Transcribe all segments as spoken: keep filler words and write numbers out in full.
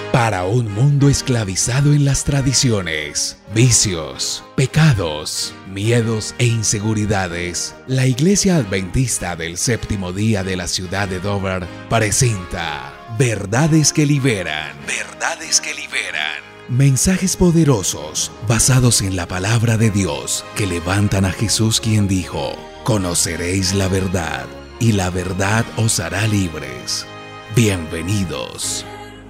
Para un mundo esclavizado en las tradiciones, vicios, pecados, miedos e inseguridades, la Iglesia Adventista del Séptimo Día de la ciudad de Dover presenta Verdades que Liberan. Verdades que Liberan. Mensajes poderosos basados en la palabra de Dios que levantan a Jesús, quien dijo: conoceréis la verdad y la verdad os hará libres. Bienvenidos.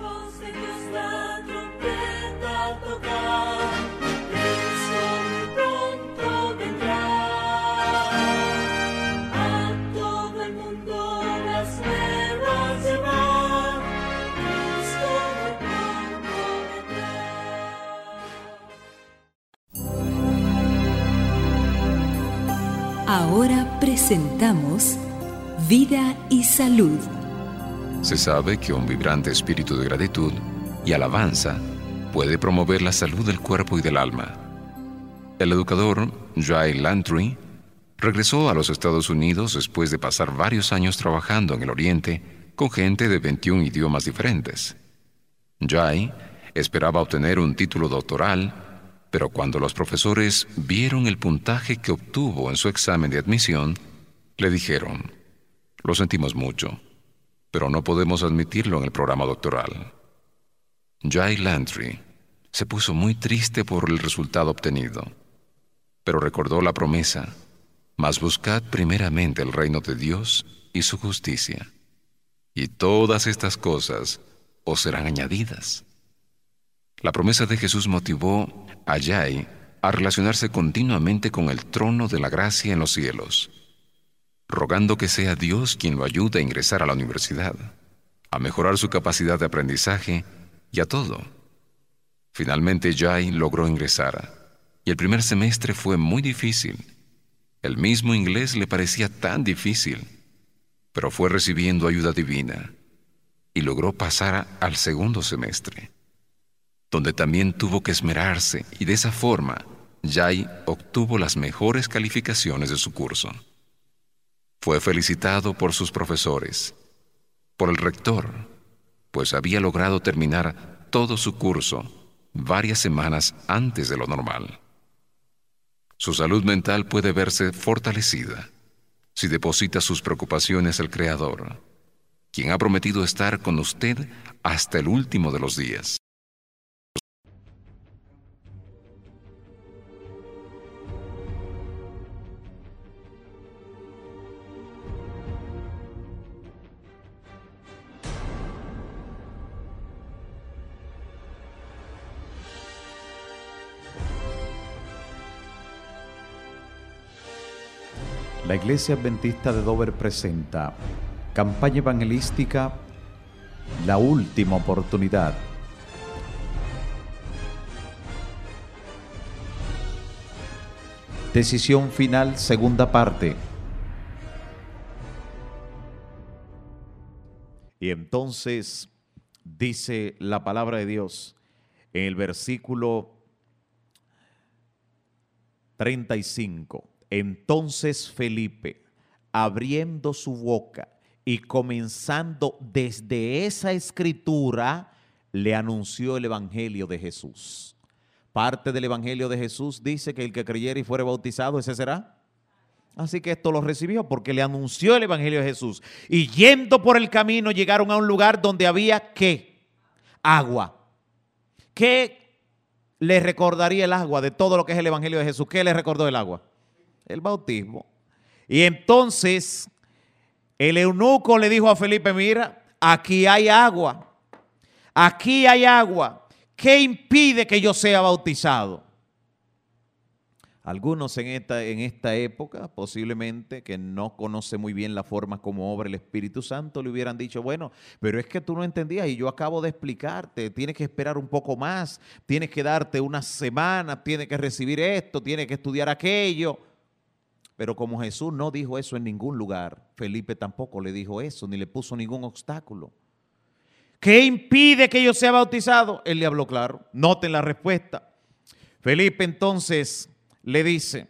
Ahora presentamos Vida y Salud. Se sabe que un vibrante espíritu de gratitud y alabanza puede promover la salud del cuerpo y del alma. El educador Jay Landry regresó a los Estados Unidos después de pasar varios años trabajando en el Oriente con gente de veintiún idiomas diferentes. Jay esperaba obtener un título doctoral, pero cuando los profesores vieron el puntaje que obtuvo en su examen de admisión, le dijeron: lo sentimos mucho, pero no podemos admitirlo en el programa doctoral. Jay Landry se puso muy triste por el resultado obtenido, pero recordó la promesa: mas buscad primeramente el reino de Dios y su justicia, y todas estas cosas os serán añadidas. La promesa de Jesús motivó a Jay a relacionarse continuamente con el trono de la gracia en los cielos, rogando que sea Dios quien lo ayude a ingresar a la universidad, a mejorar su capacidad de aprendizaje y a todo. Finalmente Jay logró ingresar, y el primer semestre fue muy difícil. El mismo inglés le parecía tan difícil, pero fue recibiendo ayuda divina y logró pasar al segundo semestre, donde también tuvo que esmerarse, y de esa forma Jay obtuvo las mejores calificaciones de su curso. Fue felicitado por sus profesores, por el rector, pues había logrado terminar todo su curso varias semanas antes de lo normal. Su salud mental puede verse fortalecida si deposita sus preocupaciones al Creador, quien ha prometido estar con usted hasta el último de los días. La Iglesia Adventista de Dover presenta campaña evangelística La Última Oportunidad. Decisión final, segunda parte. Y entonces dice la palabra de Dios en el versículo treinta y cinco. Entonces Felipe, abriendo su boca y comenzando desde esa escritura, le anunció el evangelio de Jesús. Parte del evangelio de Jesús dice que el que creyere y fuere bautizado, ese será. Así que esto lo recibió porque le anunció el evangelio de Jesús. Y yendo por el camino llegaron a un lugar donde había ¿qué? Agua. ¿Qué le recordaría el agua de todo lo que es el evangelio de Jesús? ¿Qué le recordó el agua? El bautismo. Y entonces el eunuco le dijo a Felipe: mira, aquí hay agua, aquí hay agua, ¿qué impide que yo sea bautizado? Algunos en esta, en esta época, posiblemente que no conoce muy bien la forma como obra el Espíritu Santo, le hubieran dicho: bueno, pero es que tú no entendías y yo acabo de explicarte, tienes que esperar un poco más, tienes que darte unas semanas, tienes que recibir esto, tienes que estudiar aquello. Pero como Jesús no dijo eso en ningún lugar, Felipe tampoco le dijo eso, ni le puso ningún obstáculo. ¿Qué impide que yo sea bautizado? Él le habló claro. Noten la respuesta. Felipe entonces le dice: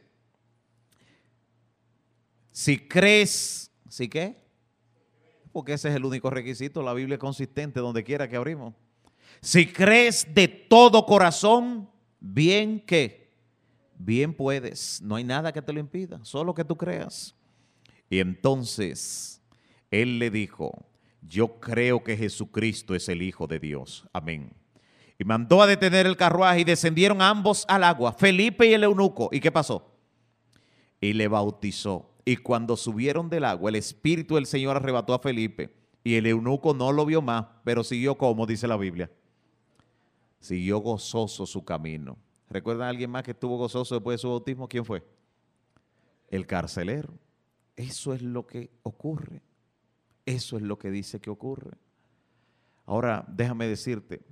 si crees, ¿sí qué? Porque ese es el único requisito. La Biblia es consistente donde quiera que abrimos. Si crees de todo corazón, bien que, bien puedes. No hay nada que te lo impida, solo que tú creas. Y entonces él le dijo, yo creo que Jesucristo es el Hijo de Dios. Amén. Y mandó a detener el carruaje y descendieron ambos al agua, Felipe y el eunuco. ¿Y qué pasó? Y le bautizó. Y cuando subieron del agua, el Espíritu del Señor arrebató a Felipe. Y el eunuco no lo vio más, pero siguió como dice la Biblia. Siguió gozoso su camino. ¿Recuerdan a alguien más que estuvo gozoso después de su bautismo? ¿Quién fue? El carcelero. Eso es lo que ocurre. Eso es lo que dice que ocurre. Ahora, déjame decirte,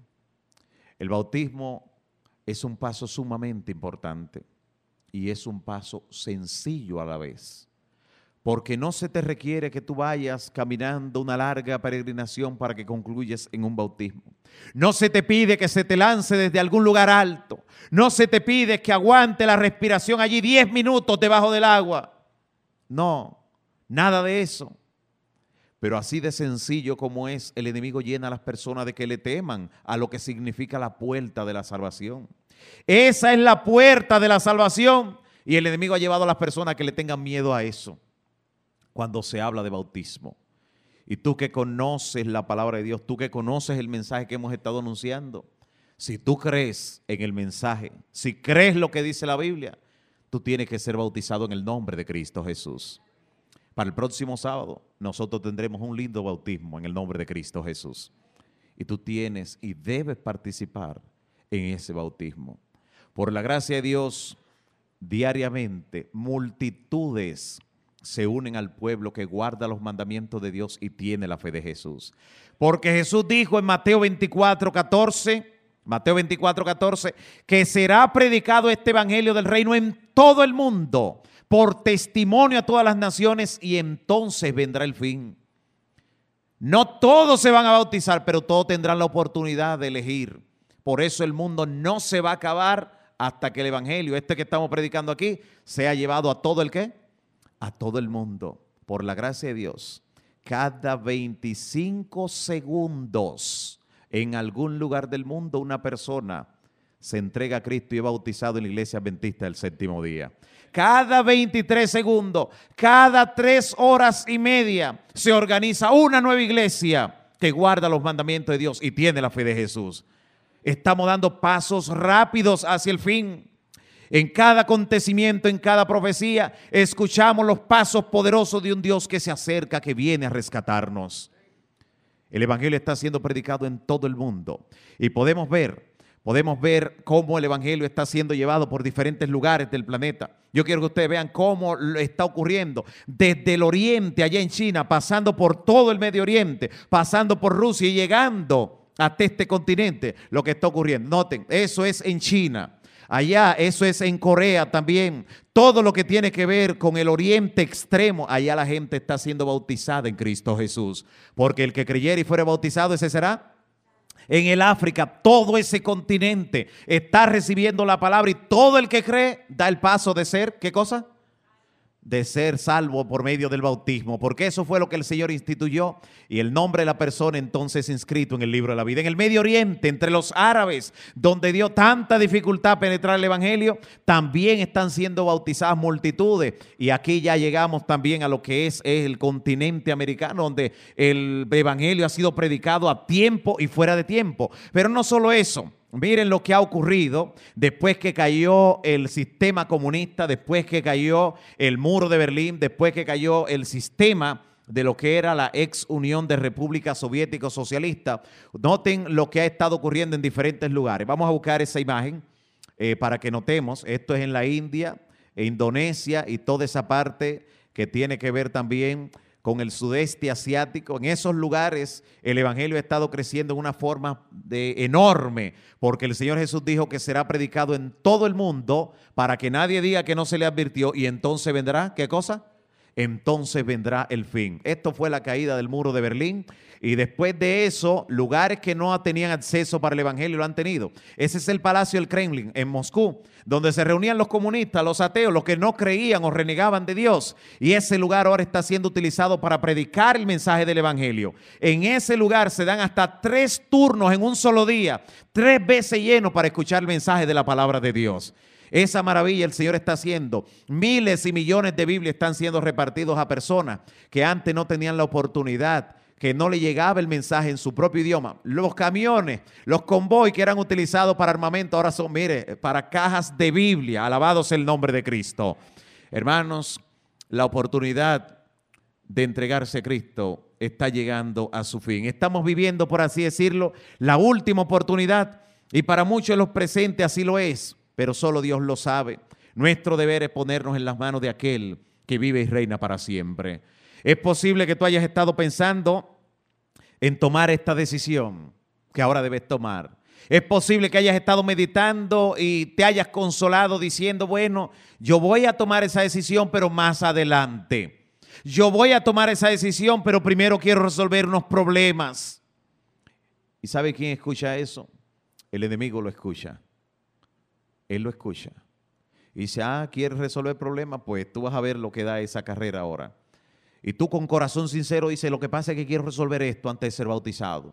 el bautismo es un paso sumamente importante y es un paso sencillo a la vez, porque no se te requiere que tú vayas caminando una larga peregrinación para que concluyas en un bautismo. No se te pide que se te lance desde algún lugar alto. No se te pide que aguante la respiración allí diez minutos debajo del agua. No, nada de eso. Pero así de sencillo como es, el enemigo llena a las personas de que le teman a lo que significa la puerta de la salvación. Esa es la puerta de la salvación y el enemigo ha llevado a las personas a que le tengan miedo a eso cuando se habla de bautismo. Y tú que conoces la palabra de Dios, tú que conoces el mensaje que hemos estado anunciando, si tú crees en el mensaje, si crees lo que dice la Biblia, tú tienes que ser bautizado en el nombre de Cristo Jesús. Para el próximo sábado nosotros tendremos un lindo bautismo en el nombre de Cristo Jesús. Y tú tienes y debes participar en ese bautismo. Por la gracia de Dios, diariamente multitudes se unen al pueblo que guarda los mandamientos de Dios y tiene la fe de Jesús. Porque Jesús dijo en Mateo veinticuatro, catorce, Mateo veinticuatro, catorce, que será predicado este evangelio del reino en todo el mundo por testimonio a todas las naciones y entonces vendrá el fin. No todos se van a bautizar, pero todos tendrán la oportunidad de elegir. Por eso el mundo no se va a acabar hasta que el evangelio, este que estamos predicando aquí, sea llevado a todo el ¿qué? A todo el mundo. Por la gracia de Dios, cada veinticinco segundos en algún lugar del mundo una persona se entrega a Cristo y es bautizado en la iglesia adventista del séptimo día. Cada veintitrés segundos, cada tres horas y media se organiza una nueva iglesia que guarda los mandamientos de Dios y tiene la fe de Jesús. Estamos dando pasos rápidos hacia el fin. En cada acontecimiento, en cada profecía, escuchamos los pasos poderosos de un Dios que se acerca, que viene a rescatarnos. El evangelio está siendo predicado en todo el mundo y podemos ver Podemos ver cómo el evangelio está siendo llevado por diferentes lugares del planeta. Yo quiero que ustedes vean cómo lo está ocurriendo desde el oriente, allá en China, pasando por todo el Medio Oriente, pasando por Rusia y llegando hasta este continente, lo que está ocurriendo. Noten, eso es en China. Allá, eso es en Corea también. Todo lo que tiene que ver con el oriente extremo, allá la gente está siendo bautizada en Cristo Jesús. Porque el que creyere y fuere bautizado, ese será. En el África, todo ese continente está recibiendo la palabra y todo el que cree da el paso de ser, ¿qué cosa? De ser salvo por medio del bautismo, porque eso fue lo que el Señor instituyó y el nombre de la persona entonces inscrito en el libro de la vida. En el Medio Oriente, entre los árabes, donde dio tanta dificultad penetrar el evangelio, también están siendo bautizadas multitudes y aquí ya llegamos también a lo que es, es el continente americano, donde el evangelio ha sido predicado a tiempo y fuera de tiempo. Pero no solo eso. Miren lo que ha ocurrido después que cayó el sistema comunista, después que cayó el muro de Berlín, después que cayó el sistema de lo que era la ex Unión de Repúblicas Soviéticas Socialistas. Noten lo que ha estado ocurriendo en diferentes lugares. Vamos a buscar esa imagen eh, para que notemos. Esto es en la India, e Indonesia y toda esa parte que tiene que ver también con el sudeste asiático. En esos lugares el evangelio ha estado creciendo en una forma de enorme, porque el Señor Jesús dijo que será predicado en todo el mundo para que nadie diga que no se le advirtió y entonces vendrá, ¿qué cosa? entonces vendrá el fin. Esto fue la caída del muro de Berlín y después de eso, lugares que no tenían acceso para el evangelio lo han tenido. Ese es el Palacio del Kremlin en Moscú, donde se reunían los comunistas, los ateos, los que no creían o renegaban de Dios. Y ese lugar ahora está siendo utilizado para predicar el mensaje del evangelio. En ese lugar se dan hasta tres turnos en un solo día, tres veces llenos para escuchar el mensaje de la palabra de Dios. Esa maravilla el Señor está haciendo. Miles y millones de Biblias están siendo repartidos a personas que antes no tenían la oportunidad, que no le llegaba el mensaje en su propio idioma. Los camiones, los convoys que eran utilizados para armamento, ahora son, mire, para cajas de Biblia. Alabado sea el nombre de Cristo. Hermanos, la oportunidad de entregarse a Cristo está llegando a su fin. Estamos viviendo, por así decirlo, la última oportunidad y para muchos de los presentes así lo es, pero solo Dios lo sabe. Nuestro deber es ponernos en las manos de aquel que vive y reina para siempre. Es posible que tú hayas estado pensando en tomar esta decisión que ahora debes tomar. Es posible que hayas estado meditando y te hayas consolado diciendo, bueno, yo voy a tomar esa decisión, pero más adelante. Yo voy a tomar esa decisión, pero primero quiero resolver unos problemas. ¿Y sabe quién escucha eso? El enemigo lo escucha. Él lo escucha. Y dice, ah, ¿quieres resolver problemas? Pues tú vas a ver lo que da esa carrera ahora. Y tú con corazón sincero dices, lo que pasa es que quiero resolver esto antes de ser bautizado.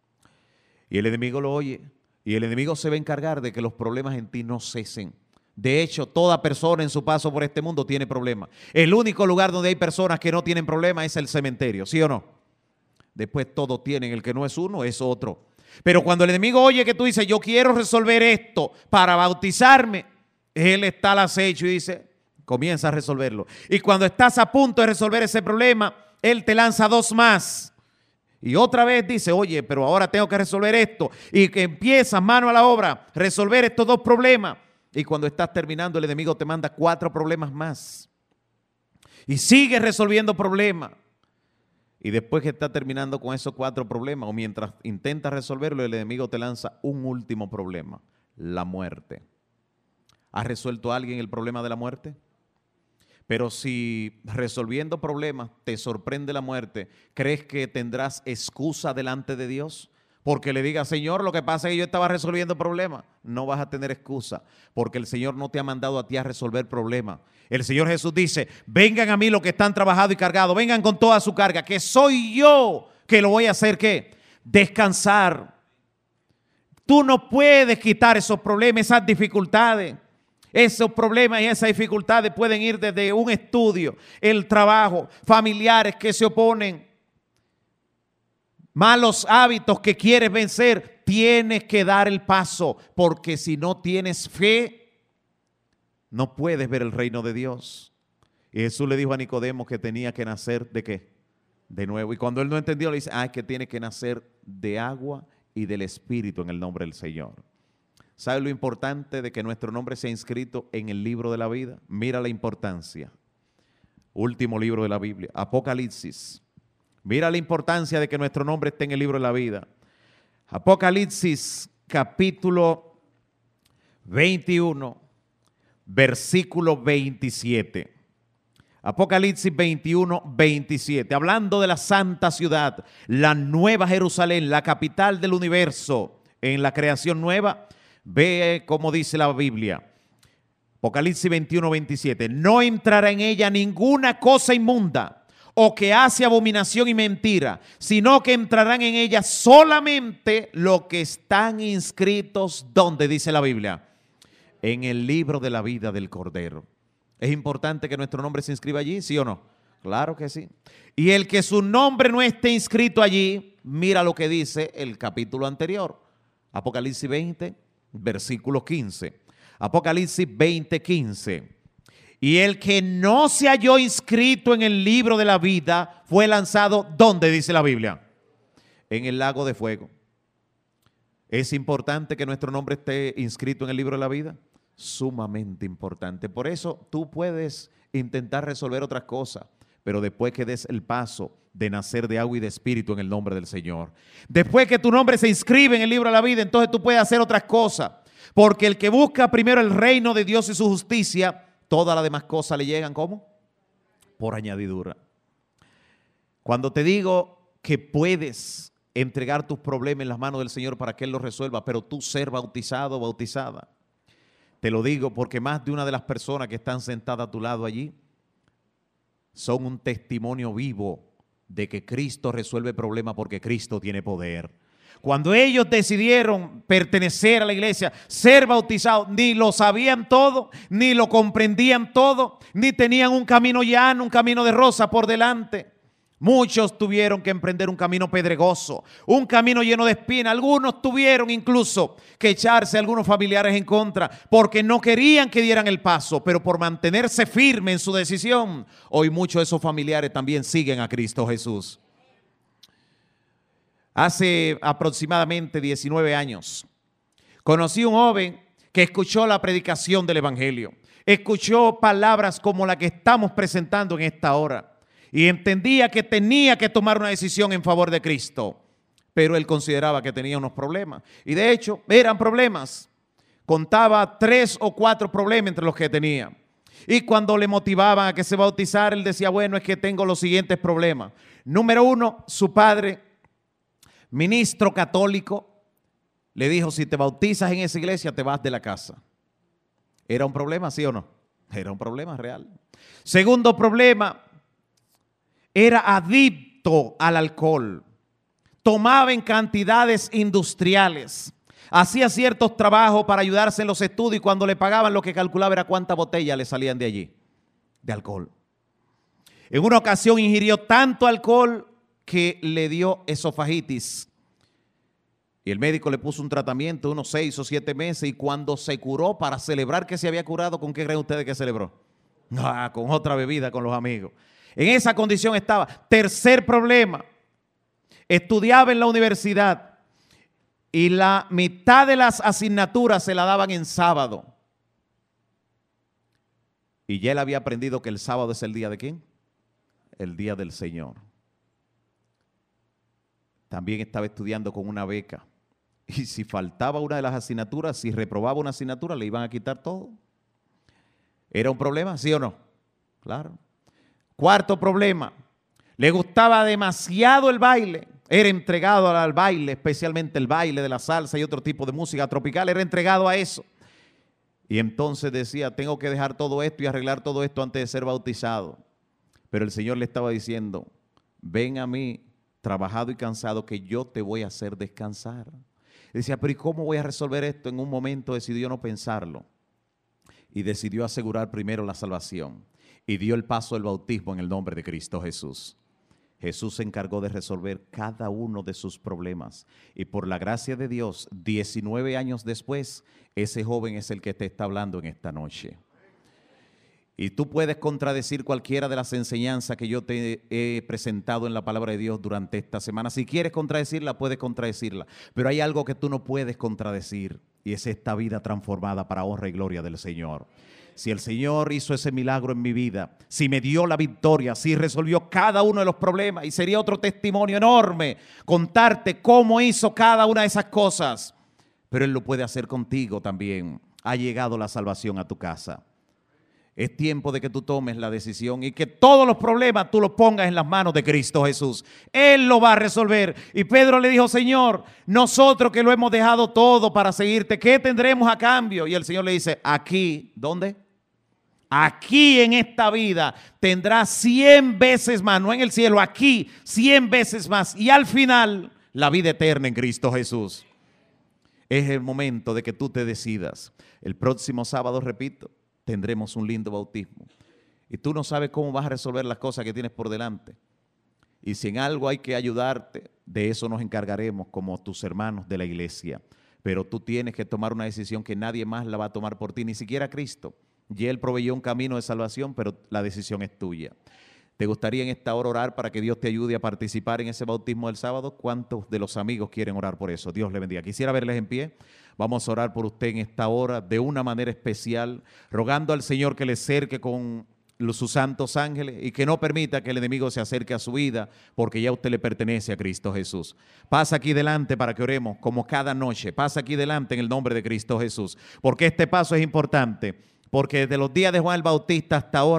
Y el enemigo lo oye. Y el enemigo se va a encargar de que los problemas en ti no cesen. De hecho, toda persona en su paso por este mundo tiene problemas. El único lugar donde hay personas que no tienen problemas es el cementerio, ¿sí o no? Después todos tienen, el que no es uno es otro. Pero cuando el enemigo oye que tú dices, yo quiero resolver esto para bautizarme, él está al acecho y dice, comienza a resolverlo. Y cuando estás a punto de resolver ese problema, él te lanza dos más. Y otra vez dice, oye, pero ahora tengo que resolver esto. Y que empiezas mano a la obra, resolver estos dos problemas. Y cuando estás terminando, el enemigo te manda cuatro problemas más. Y sigues resolviendo problemas. Y después que estás terminando con esos cuatro problemas, o mientras intentas resolverlo, el enemigo te lanza un último problema, la muerte. ¿Has resuelto a alguien el problema de la muerte? Pero si resolviendo problemas te sorprende la muerte, ¿crees que tendrás excusa delante de Dios? Porque le diga, Señor, lo que pasa es que yo estaba resolviendo problemas. No vas a tener excusa, porque el Señor no te ha mandado a ti a resolver problemas. El Señor Jesús dice, vengan a mí los que están trabajados y cargados, vengan con toda su carga, que soy yo que lo voy a hacer, ¿qué? Descansar. Tú no puedes quitar esos problemas, esas dificultades. Esos problemas y esas dificultades pueden ir desde un estudio, el trabajo, familiares que se oponen, malos hábitos que quieres vencer. Tienes que dar el paso, porque si no tienes fe, no puedes ver el reino de Dios. Y Jesús le dijo a Nicodemo que tenía que nacer ¿de qué? De nuevo. Y cuando él no entendió, le dice, ah, es que tiene que nacer de agua y del Espíritu en el nombre del Señor. ¿Sabe lo importante de que nuestro nombre sea inscrito en el libro de la vida? Mira la importancia. Último libro de la Biblia, Apocalipsis. Mira la importancia de que nuestro nombre esté en el libro de la vida. Apocalipsis capítulo veintiuno, versículo veintisiete. Apocalipsis veintiuno, veintisiete. Hablando de la santa ciudad, la nueva Jerusalén, la capital del universo en la creación nueva. Ve cómo dice la Biblia. Apocalipsis veintiuno, veintisiete. No entrará en ella ninguna cosa inmunda o que hace abominación y mentira, sino que entrarán en ella solamente los que están inscritos, ¿dónde dice la Biblia? En el libro de la vida del Cordero. ¿Es importante que nuestro nombre se inscriba allí, sí o no? Claro que sí. Y el que su nombre no esté inscrito allí, mira lo que dice el capítulo anterior. Apocalipsis veinte, versículo quince. Apocalipsis veinte, quince. Y el que no se halló inscrito en el libro de la vida fue lanzado, ¿dónde dice la Biblia? En el lago de fuego. ¿Es importante que nuestro nombre esté inscrito en el libro de la vida? Sumamente importante. Por eso tú puedes intentar resolver otras cosas, pero después que des el paso de nacer de agua y de espíritu en el nombre del Señor. Después que tu nombre se inscribe en el libro de la vida, entonces tú puedes hacer otras cosas. Porque el que busca primero el reino de Dios y su justicia, todas las demás cosas le llegan, ¿cómo? por añadidura. Cuando te digo que puedes entregar tus problemas en las manos del Señor para que Él los resuelva, pero tú ser bautizado o bautizada, te lo digo porque más de una de las personas que están sentadas a tu lado allí son un testimonio vivo de que Cristo resuelve problemas porque Cristo tiene poder. Cuando ellos decidieron pertenecer a la iglesia, ser bautizados, ni lo sabían todo, ni lo comprendían todo, ni tenían un camino llano, un camino de rosa por delante. Muchos tuvieron que emprender un camino pedregoso, un camino lleno de espinas. Algunos tuvieron incluso que echarse a algunos familiares en contra porque no querían que dieran el paso, pero por mantenerse firme en su decisión, hoy muchos de esos familiares también siguen a Cristo Jesús. Hace aproximadamente diecinueve años, conocí a un joven que escuchó la predicación del Evangelio, escuchó palabras como la que estamos presentando en esta hora y entendía que tenía que tomar una decisión en favor de Cristo, pero él consideraba que tenía unos problemas y de hecho eran problemas, contaba tres o cuatro problemas entre los que tenía. Y cuando le motivaban a que se bautizara, él decía, bueno, es que tengo los siguientes problemas. Número uno, su padre, ministro católico, le dijo, si te bautizas en esa iglesia te vas de la casa. ¿Era un problema, sí o no? Era un problema real. Segundo problema, era adicto al alcohol. Tomaba en cantidades industriales. Hacía ciertos trabajos para ayudarse en los estudios y cuando le pagaban lo que calculaba era cuántas botellas le salían de allí, de alcohol. En una ocasión ingirió tanto alcohol que le dio esofagitis y el médico le puso un tratamiento de unos seis o siete meses y cuando se curó, para celebrar que se había curado, ¿con qué creen ustedes que celebró? Ah, con otra bebida con los amigos. En esa condición estaba. Tercer problema, estudiaba en la universidad y la mitad de las asignaturas se la daban en sábado y ya él había aprendido que el sábado es el día de ¿quién? El día del Señor. También estaba estudiando con una beca. Y si faltaba una de las asignaturas, si reprobaba una asignatura, le iban a quitar todo. ¿Era un problema? ¿Sí o no? Claro. Cuarto problema. Le gustaba demasiado el baile. Era entregado al baile, especialmente el baile de la salsa y otro tipo de música tropical. Era entregado a eso. Y entonces decía, tengo que dejar todo esto y arreglar todo esto antes de ser bautizado. Pero el Señor le estaba diciendo, ven a mí, trabajado y cansado, que yo te voy a hacer descansar. Y decía, pero ¿y cómo voy a resolver esto? En un momento decidió no pensarlo y decidió asegurar primero la salvación y dio el paso del bautismo en el nombre de Cristo Jesús. Jesús se encargó de resolver cada uno de sus problemas y por la gracia de Dios, diecinueve años después, ese joven es el que te está hablando en esta noche. Y tú puedes contradecir cualquiera de las enseñanzas que yo te he presentado en la palabra de Dios durante esta semana. Si quieres contradecirla, puedes contradecirla. Pero hay algo que tú no puedes contradecir y es esta vida transformada para honra y gloria del Señor. Si el Señor hizo ese milagro en mi vida, si me dio la victoria, si resolvió cada uno de los problemas, y sería otro testimonio enorme contarte cómo hizo cada una de esas cosas. Pero Él lo puede hacer contigo también. Ha llegado la salvación a tu casa. Es tiempo de que tú tomes la decisión y que todos los problemas tú los pongas en las manos de Cristo Jesús. Él lo va a resolver. Y Pedro le dijo, Señor, nosotros que lo hemos dejado todo para seguirte, ¿qué tendremos a cambio? Y el Señor le dice, aquí, ¿dónde? Aquí en esta vida tendrás cien veces más, no en el cielo, aquí cien veces más. Y al final, la vida eterna en Cristo Jesús. Es el momento de que tú te decidas. El próximo sábado, repito, tendremos un lindo bautismo. Y tú no sabes cómo vas a resolver las cosas que tienes por delante. Y si en algo hay que ayudarte, de eso nos encargaremos como tus hermanos de la iglesia. Pero tú tienes que tomar una decisión que nadie más la va a tomar por ti, ni siquiera Cristo. Y Él proveyó un camino de salvación, pero la decisión es tuya. ¿Te gustaría en esta hora orar para que Dios te ayude a participar en ese bautismo del sábado? ¿Cuántos de los amigos quieren orar por eso? Dios le bendiga. Quisiera verles en pie. Vamos a orar por usted en esta hora de una manera especial, rogando al Señor que le cerque con sus santos ángeles y que no permita que el enemigo se acerque a su vida, porque ya usted le pertenece a Cristo Jesús. Pasa aquí delante para que oremos como cada noche. Pasa aquí delante en el nombre de Cristo Jesús, porque este paso es importante, porque desde los días de Juan el Bautista hasta ahora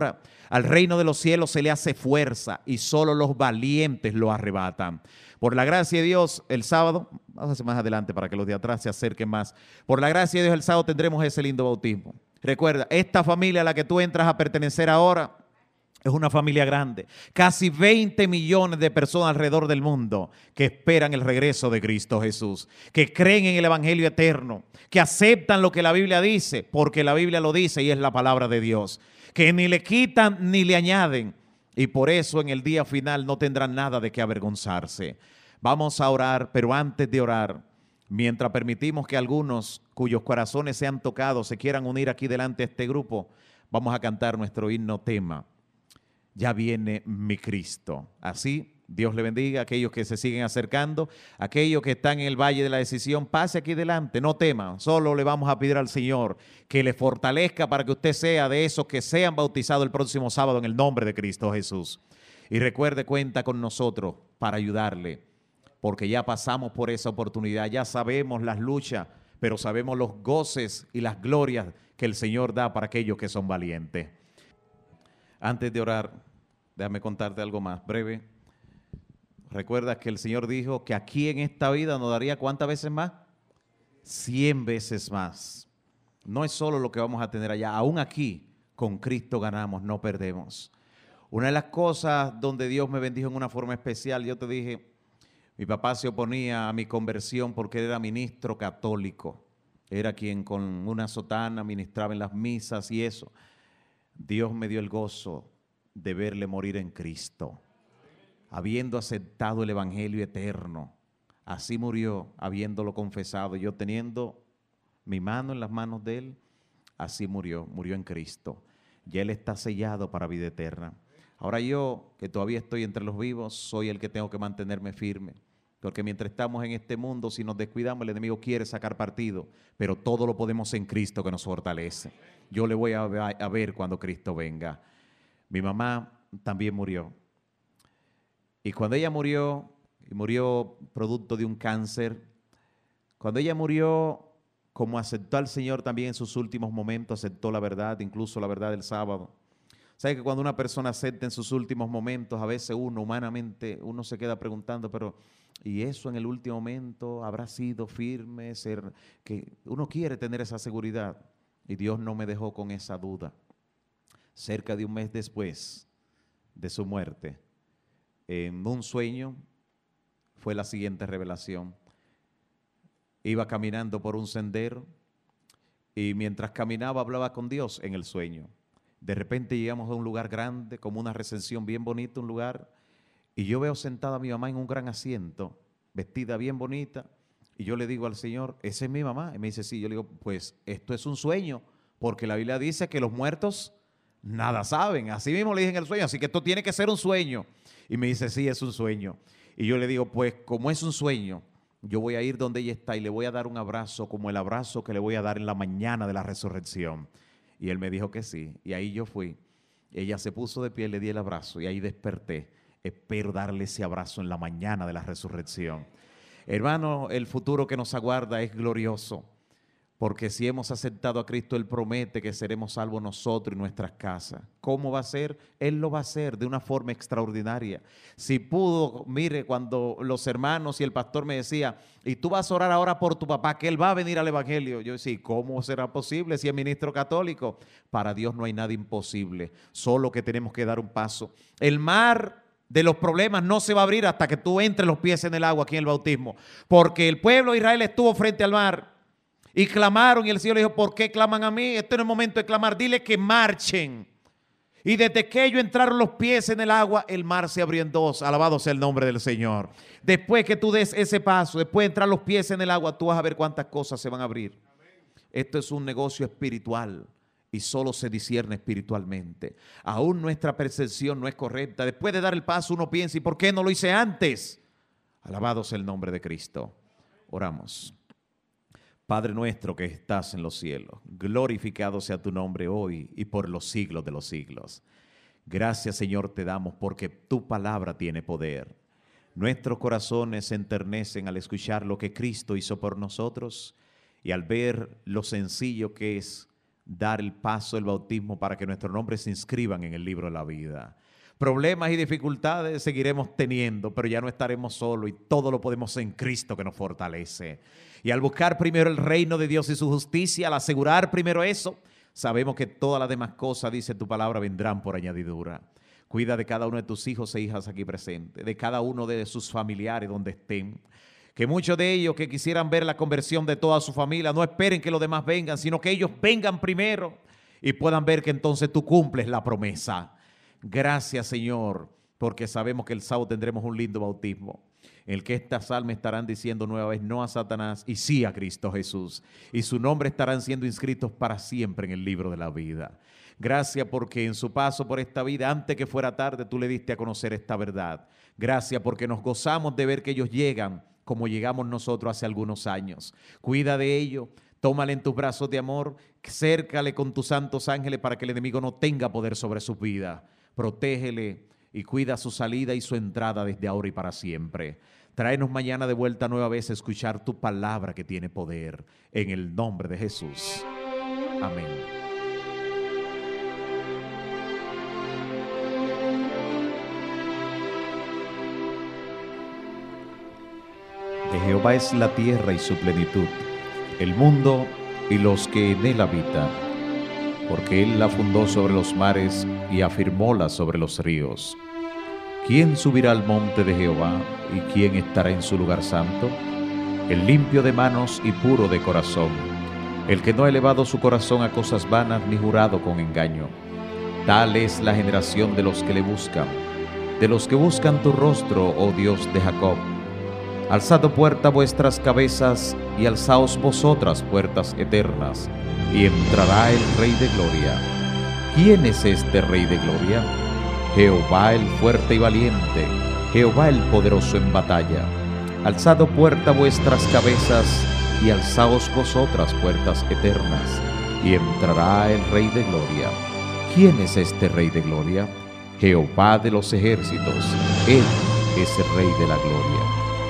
Al reino de los cielos se le hace fuerza y solo los valientes lo arrebatan. Por la gracia de Dios, el sábado, vamos a hacer más adelante para que los de atrás se acerquen más. Por la gracia de Dios, el sábado tendremos ese lindo bautismo. Recuerda, esta familia a la que tú entras a pertenecer ahora es una familia grande. Casi veinte millones de personas alrededor del mundo que esperan el regreso de Cristo Jesús, que creen en el Evangelio eterno, que aceptan lo que la Biblia dice, porque la Biblia lo dice y es la palabra de Dios, que ni le quitan ni le añaden, y por eso en el día final no tendrán nada de qué avergonzarse. Vamos a orar, pero antes de orar, mientras permitimos que algunos cuyos corazones sean tocados se quieran unir aquí delante de este grupo, vamos a cantar nuestro himno tema. Ya viene mi Cristo. Así, Dios le bendiga a aquellos que se siguen acercando, aquellos que están en el valle de la decisión, pase aquí delante, no teman, solo le vamos a pedir al Señor que le fortalezca para que usted sea de esos que sean bautizados el próximo sábado en el nombre de Cristo Jesús. Y recuerde, cuenta con nosotros para ayudarle, porque ya pasamos por esa oportunidad, ya sabemos las luchas, pero sabemos los goces y las glorias que el Señor da para aquellos que son valientes. Antes de orar, déjame contarte algo más breve. ¿Recuerdas que el Señor dijo que aquí en esta vida nos daría cuántas veces más? Cien veces más. No es solo lo que vamos a tener allá, aún aquí con Cristo ganamos, no perdemos. Una de las cosas donde Dios me bendijo en una forma especial, yo te dije, mi papá se oponía a mi conversión porque él era ministro católico. Era quien con una sotana ministraba en las misas y eso. Dios me dio el gozo de verle morir en Cristo, habiendo aceptado el Evangelio eterno. Así murió, habiéndolo confesado. Yo teniendo mi mano en las manos de Él, así murió, murió en Cristo. Y Él está sellado para vida eterna. Ahora yo, que todavía estoy entre los vivos, soy el que tengo que mantenerme firme. Porque mientras estamos en este mundo, si nos descuidamos, el enemigo quiere sacar partido, pero todo lo podemos en Cristo que nos fortalece. Yo le voy a ver cuando Cristo venga. Mi mamá también murió. Y cuando ella murió, y murió producto de un cáncer, cuando ella murió, como aceptó al Señor también en sus últimos momentos, aceptó la verdad, incluso la verdad del sábado. ¿Sabe que cuando una persona acepta en sus últimos momentos, a veces uno humanamente, uno se queda preguntando, pero ¿y eso en el último momento habrá sido firme? Ser, que uno quiere tener esa seguridad y Dios no me dejó con esa duda. Cerca de un mes después de su muerte, en un sueño fue la siguiente revelación. Iba caminando por un sendero y mientras caminaba hablaba con Dios en el sueño. De repente llegamos a un lugar grande, como una recepción bien bonita, un lugar, y yo veo sentada a mi mamá en un gran asiento, vestida bien bonita, y yo le digo al Señor, ¿esa es mi mamá? Y me dice, sí. Yo le digo, pues esto es un sueño, porque la Biblia dice que los muertos nada saben. Así mismo le dije en el sueño, así que esto tiene que ser un sueño. Y me dice, sí, es un sueño. Y yo le digo, pues como es un sueño, yo voy a ir donde ella está y le voy a dar un abrazo, como el abrazo que le voy a dar en la mañana de la resurrección. Y él me dijo que sí, y ahí yo fui. Ella se puso de pie, le di el abrazo y ahí desperté. Espero darle ese abrazo en la mañana de la resurrección. Hermano, el futuro que nos aguarda es glorioso, porque si hemos aceptado a Cristo, Él promete que seremos salvos nosotros y nuestras casas. ¿Cómo va a ser? Él lo va a hacer de una forma extraordinaria. Si pudo, mire, cuando los hermanos y el pastor me decía, y tú vas a orar ahora por tu papá, que él va a venir al evangelio. Yo decía, ¿cómo será posible si es ministro católico? Para Dios no hay nada imposible, solo que tenemos que dar un paso. El mar de los problemas no se va a abrir hasta que tú entres los pies en el agua aquí en el bautismo, porque el pueblo de Israel estuvo frente al mar y clamaron y el Señor le dijo, ¿por qué claman a mí? Este no es el momento de clamar, dile que marchen. Y desde que ellos entraron los pies en el agua, el mar se abrió en dos. Alabado sea el nombre del Señor. Después que tú des ese paso, después de entrar los pies en el agua, tú vas a ver cuántas cosas se van a abrir. Esto es un negocio espiritual y solo se discierne espiritualmente. Aún nuestra percepción no es correcta. Después de dar el paso uno piensa, ¿y por qué no lo hice antes? Alabado sea el nombre de Cristo. Oramos. Padre nuestro que estás en los cielos, glorificado sea tu nombre hoy y por los siglos de los siglos. Gracias, Señor, te damos porque tu palabra tiene poder. Nuestros corazones se enternecen al escuchar lo que Cristo hizo por nosotros y al ver lo sencillo que es dar el paso del bautismo para que nuestros nombres se inscriban en el libro de la vida. Problemas y dificultades seguiremos teniendo, pero ya no estaremos solos y todo lo podemos en Cristo que nos fortalece. Y al buscar primero el reino de Dios y su justicia, al asegurar primero eso, sabemos que todas las demás cosas, dice tu palabra, vendrán por añadidura. Cuida de cada uno de tus hijos e hijas aquí presentes, de cada uno de sus familiares donde estén. Que muchos de ellos que quisieran ver la conversión de toda su familia no esperen que los demás vengan, sino que ellos vengan primero y puedan ver que entonces tú cumples la promesa. Gracias, Señor, porque sabemos que el sábado tendremos un lindo bautismo, en el que estas almas estarán diciendo nueva vez no a Satanás y sí a Cristo Jesús, y su nombre estarán siendo inscritos para siempre en el libro de la vida. Gracias porque en su paso por esta vida, antes que fuera tarde, tú le diste a conocer esta verdad. Gracias porque nos gozamos de ver que ellos llegan como llegamos nosotros hace algunos años. Cuida de ellos. Tómale en tus brazos de amor, cércale con tus santos ángeles para que el enemigo no tenga poder sobre su vida. Protégele y cuida su salida y su entrada desde ahora y para siempre. Tráenos mañana de vuelta nueva vez a escuchar tu palabra que tiene poder. En el nombre de Jesús. Amén. De Jehová es la tierra y su plenitud, el mundo y los que en él habitan, porque él la fundó sobre los mares y afirmóla sobre los ríos. ¿Quién subirá al monte de Jehová y quién estará en su lugar santo? El limpio de manos y puro de corazón, el que no ha elevado su corazón a cosas vanas ni jurado con engaño. Tal es la generación de los que le buscan, de los que buscan tu rostro, oh Dios de Jacob. Alzad puerta vuestras cabezas y alzaos vosotras puertas eternas, y entrará el Rey de Gloria. ¿Quién es este Rey de Gloria? Jehová el fuerte y valiente, Jehová el poderoso en batalla. Alzad puerta vuestras cabezas y alzaos vosotras puertas eternas, y entrará el Rey de Gloria. ¿Quién es este Rey de Gloria? Jehová de los ejércitos, Él es el Rey de la Gloria.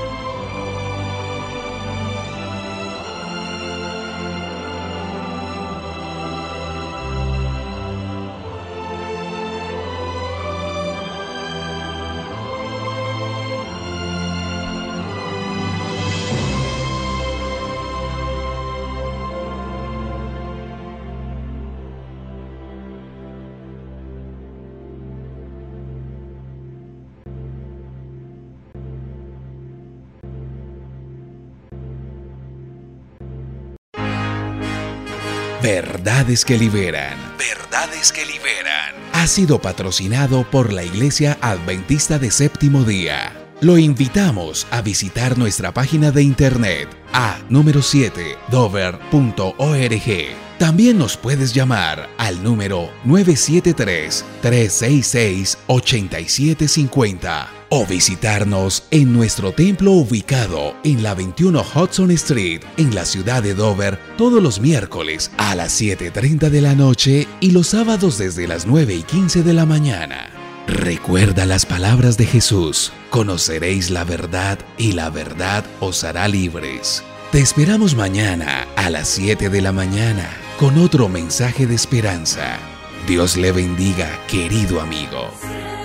Verdades que liberan. Verdades que liberan. Ha sido patrocinado por la Iglesia Adventista de Séptimo Día. Lo invitamos a visitar nuestra página de internet a número siete dover punto org. También nos puedes llamar al número nueve siete tres, tres seis seis, ocho siete cinco cero o visitarnos en nuestro templo ubicado en la veintiuno Hudson Street en la ciudad de Dover todos los miércoles a las siete y treinta de la noche y los sábados desde las nueve y quince de la mañana. Recuerda las palabras de Jesús: conoceréis la verdad y la verdad os hará libres. Te esperamos mañana a las siete de la mañana con otro mensaje de esperanza. Dios le bendiga, querido amigo.